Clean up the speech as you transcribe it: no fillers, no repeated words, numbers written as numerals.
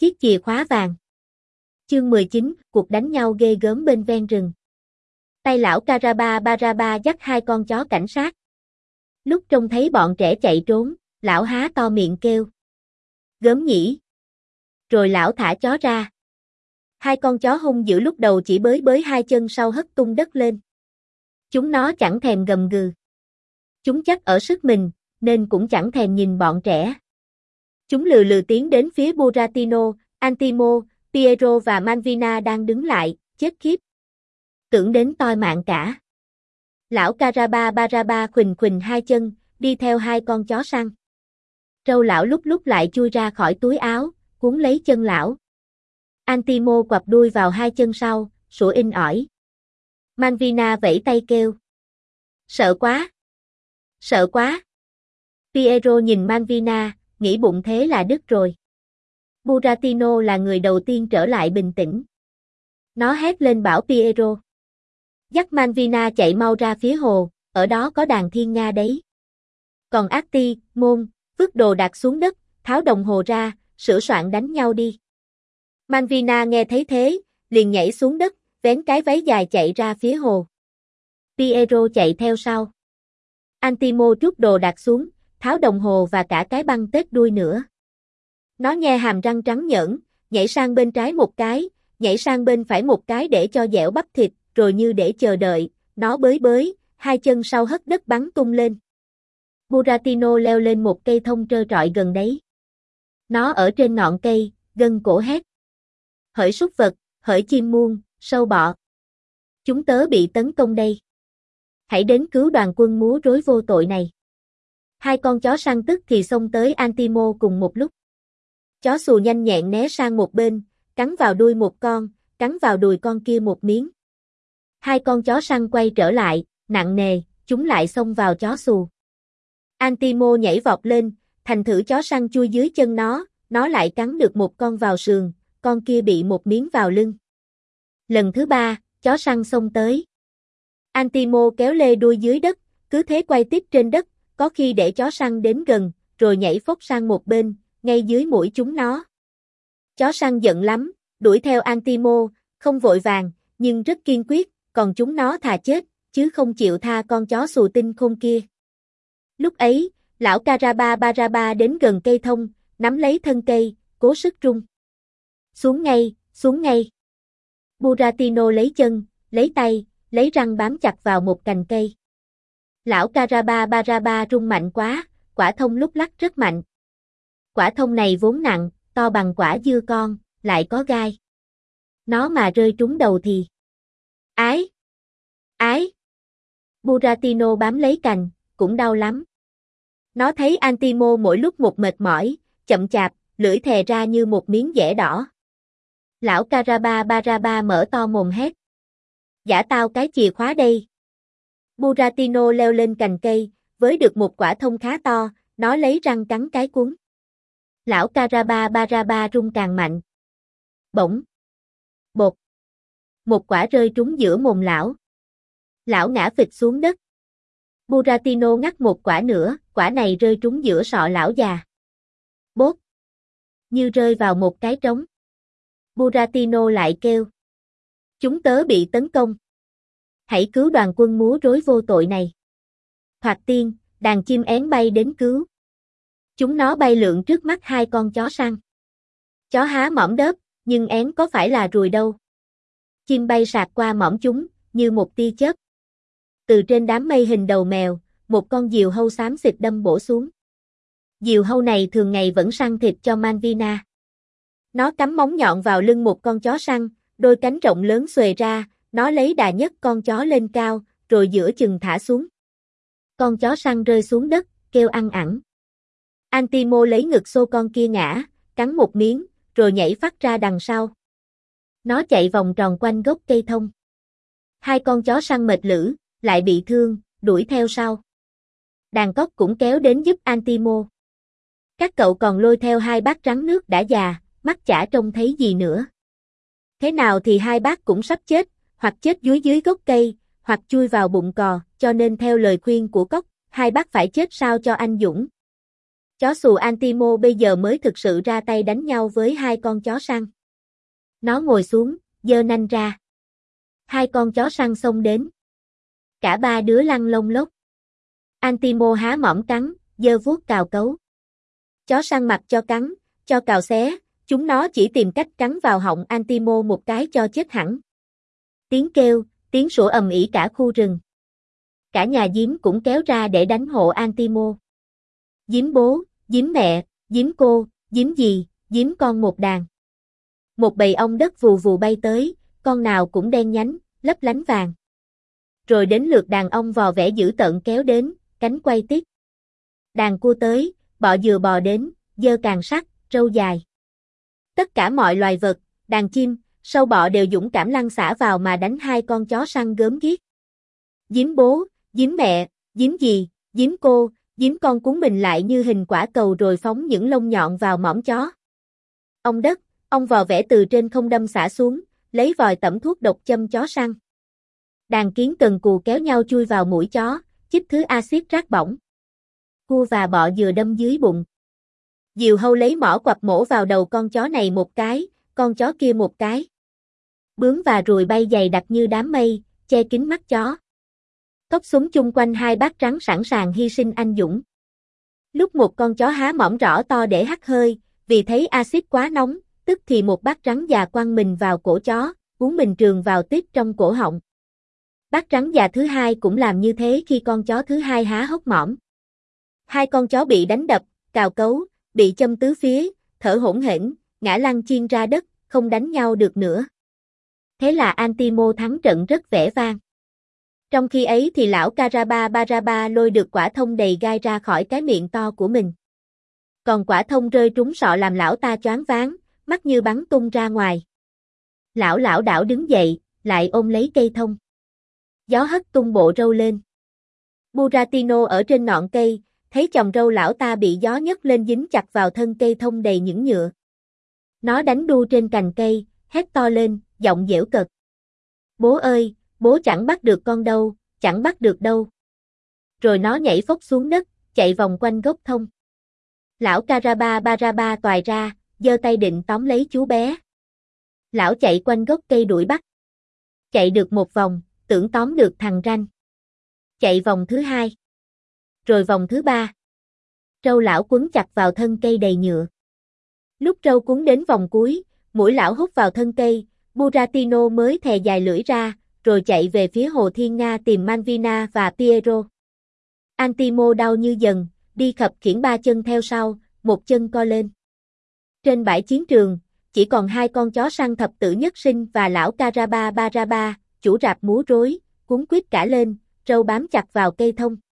Chiếc chìa khóa vàng. Chương 19, cuộc đánh nhau ghê gớm bên ven rừng. Tay lão Caraba dắt hai con chó cảnh sát. Lúc trông thấy bọn trẻ chạy trốn, lão há to miệng kêu. Gớm nhỉ. Rồi lão thả chó ra. Hai con chó hung dữ lúc đầu chỉ bới hai chân sau hất tung đất lên. Chúng nó chẳng thèm gầm gừ. Chúng chắc ở sức mình, nên cũng chẳng thèm nhìn bọn trẻ. Chúng lừ lừ tiến đến phía Buratino, Antimo, Piero và Manvina đang đứng lại, chết khiếp. Tưởng đến toi mạng cả. Lão Caraba khuỳnh khuỳnh hai chân, đi theo hai con chó săn. Râu lão lúc lại chui ra khỏi túi áo, cuốn lấy chân lão. Antimo quặp đuôi vào hai chân sau, sủa inh ỏi. Manvina vẫy tay kêu. Sợ quá! Sợ quá! Piero nhìn Manvina, nghĩ bụng thế là đứt rồi. Buratino là người đầu tiên trở lại bình tĩnh. Nó hét lên bảo Piero. Dắt Manvina chạy mau ra phía hồ, ở đó có đàn thiên nga đấy. Còn Atti, Môn, vứt đồ đạc xuống đất, tháo đồng hồ ra, sửa soạn đánh nhau đi. Manvina nghe thấy thế, liền nhảy xuống đất, vén cái váy dài chạy ra phía hồ. Piero chạy theo sau. Antimo trút đồ đạc xuống, tháo đồng hồ và cả cái băng tết đuôi nữa. Nó nhe hàm răng trắng nhởn, nhảy sang bên trái một cái, nhảy sang bên phải một cái để cho dẻo bắp thịt, rồi như để chờ đợi, nó bới, hai chân sau hất đất bắn tung lên. Buratino leo lên một cây thông trơ trọi gần đấy. Nó ở trên ngọn cây, gân cổ hét. Hỡi súc vật, hỡi chim muông, sâu bọ. Chúng tớ bị tấn công đây. Hãy đến cứu đoàn quân múa rối vô tội này. Hai con chó săn tức thì xông tới Antimo cùng một lúc. Chó xù nhanh nhẹn né sang một bên, cắn vào đuôi một con, cắn vào đùi con kia một miếng. Hai con chó săn quay trở lại, nặng nề, chúng lại xông vào chó xù. Antimo nhảy vọt lên, thành thử chó săn chui dưới chân nó lại cắn được một con vào sườn, con kia bị một miếng vào lưng. Lần thứ ba, chó săn xông tới. Antimo kéo lê đuôi dưới đất, cứ thế quay tiếp trên đất, có khi để chó săn đến gần, rồi nhảy phốc sang một bên, ngay dưới mũi chúng nó. Chó săn giận lắm, đuổi theo Antimo, không vội vàng, nhưng rất kiên quyết, còn chúng nó thà chết, chứ không chịu tha con chó xù tinh khôn kia. Lúc ấy, lão Caraba đến gần cây thông, nắm lấy thân cây, cố sức rung. Xuống ngay. Buratino lấy chân, lấy tay, lấy răng bám chặt vào một cành cây. Lão Caraba rung mạnh quá, quả thông lúc lắc rất mạnh. Quả thông này vốn nặng, to bằng quả dưa con, lại có gai. Nó mà rơi trúng đầu thì... Ái! Buratino bám lấy cành, cũng đau lắm. Nó thấy Antimo mỗi lúc một mệt mỏi, chậm chạp, lưỡi thè ra như một miếng dẻ đỏ. Lão Caraba mở to mồm hét. Giả tao cái chìa khóa đây. Buratino leo lên cành cây, với được một quả thông khá to, nó lấy răng cắn cái cuống. Lão Caraba rung càng mạnh. Bỗng. Bột. Một quả rơi trúng giữa mồm lão. Lão ngã phịch xuống đất. Buratino ngắt một quả nữa, quả này rơi trúng giữa sọ lão già. Bốt. Như rơi vào một cái trống. Buratino lại kêu. Chúng tớ bị tấn công. Hãy cứu đoàn quân múa rối vô tội này. Thoạt tiên, đàn chim én bay đến cứu. Chúng nó bay lượn trước mắt hai con chó săn. Chó há mõm đớp, nhưng én có phải là ruồi đâu. Chim bay sạc qua mõm chúng, như một tia chớp. Từ trên đám mây hình đầu mèo, một con diều hâu xám xịt đâm bổ xuống. Diều hâu này thường ngày vẫn săn thịt cho Manvina. Nó cắm móng nhọn vào lưng một con chó săn, đôi cánh rộng lớn xuề ra, nó lấy đà nhấc con chó lên cao, rồi giữa chừng thả xuống. Con chó săn rơi xuống đất, kêu ăn ẳng. Antimo lấy ngực xô con kia ngã, cắn một miếng, rồi nhảy phắt ra đằng sau. Nó chạy vòng tròn quanh gốc cây thông. Hai con chó săn mệt lử, lại bị thương, đuổi theo sau. Đàn cóc cũng kéo đến giúp Antimo. Các cậu còn lôi theo hai bác rắn nước đã già, mắt chả trông thấy gì nữa. Thế nào thì hai bác cũng sắp chết, hoặc chết dưới gốc cây, hoặc chui vào bụng cò, cho nên theo lời khuyên của cóc, hai bác phải chết sao cho anh dũng. Chó xù Antimo bây giờ mới thực sự ra tay đánh nhau với hai con chó săn. Nó ngồi xuống, giơ nanh ra. Hai con chó săn xông đến. Cả ba đứa lăn lông lốc. Antimo há mỏm cắn, giơ vuốt cào cấu. Chó săn mặc cho cắn, cho cào xé, chúng nó chỉ tìm cách cắn vào họng Antimo một cái cho chết hẳn. Tiếng kêu, tiếng sủa ầm ĩ cả khu rừng. Cả nhà Diếm cũng kéo ra để đánh hộ Antimo. Diếm bố, Diếm mẹ, Diếm cô, Diếm dì, Diếm con một đàn. Một bầy ong đất vù vù bay tới, con nào cũng đen nhánh, lấp lánh vàng. Rồi đến lượt đàn ong vò vẽ dữ tợn kéo đến, cánh quay tít. Đàn cua tới, bọ dừa bò đến, giơ càng sắt, râu dài. Tất cả mọi loài vật, đàn chim, sâu bọ đều dũng cảm lăn xả vào mà đánh hai con chó săn gớm ghiếc. Diếm bố, Diếm mẹ, Diếm dì, Diếm cô, Diếm con cuốn mình lại như hình quả cầu rồi phóng những lông nhọn vào mõm chó. Ong đất, ong vò vẽ từ trên không đâm xả xuống, lấy vòi tẩm thuốc độc châm chó săn. Đàn kiến cần cù kéo nhau chui vào mũi chó, chích thứ axit rát bỏng. Cua và bọ dừa đâm dưới bụng. Diều hâu lấy mỏ quặp mổ vào đầu con chó này một cái, con chó kia một cái. Bướm và ruồi bay dày đặc như đám mây, che kín mắt chó. Cốc súng chung quanh hai bác trắng sẵn sàng hy sinh anh dũng. Lúc một con chó há mỏm rõ to để hắt hơi, vì thấy axit quá nóng, tức thì một bác trắng già quăng mình vào cổ chó, uống mình trường vào tiếp trong cổ họng. Bác trắng già thứ hai cũng làm như thế khi con chó thứ hai há hốc mỏm. Hai con chó bị đánh đập, cào cấu, bị châm tứ phía, thở hổn hển, ngã lăn chiên ra đất, không đánh nhau được nữa. Thế là Antimo thắng trận rất vẻ vang. Trong khi ấy thì lão Caraba lôi được quả thông đầy gai ra khỏi cái miệng to của mình. Còn quả thông rơi trúng sọ làm lão ta choáng váng, mắt như bắn tung ra ngoài. Lão lảo đảo đứng dậy, lại ôm lấy cây thông. Gió hất tung bộ râu lên. Buratino ở trên ngọn cây, thấy chòm râu lão ta bị gió nhấc lên dính chặt vào thân cây thông đầy những nhựa. Nó đánh đu trên cành cây, hét to lên, giọng giễu cợt. Bố ơi, bố chẳng bắt được con đâu, chẳng bắt được đâu. Rồi nó nhảy phốc xuống đất, chạy vòng quanh gốc thông. Lão Caraba toài ra, giơ tay định tóm lấy chú bé. Lão chạy quanh gốc cây đuổi bắt. Chạy được một vòng, tưởng tóm được thằng ranh. Chạy vòng thứ hai. Rồi vòng thứ ba. Râu lão quấn chặt vào thân cây đầy nhựa. Lúc râu quấn đến vòng cuối, mũi lão hút vào thân cây, Buratino mới thè dài lưỡi ra, rồi chạy về phía hồ Thiên Nga tìm Malvina và Piero. Antimo đau như dần, đi khập khiễng ba chân theo sau, một chân co lên. Trên bãi chiến trường, chỉ còn hai con chó săn thập tử nhất sinh và lão Caraba, chủ rạp múa rối, cuống quýt cả lên, râu bám chặt vào cây thông.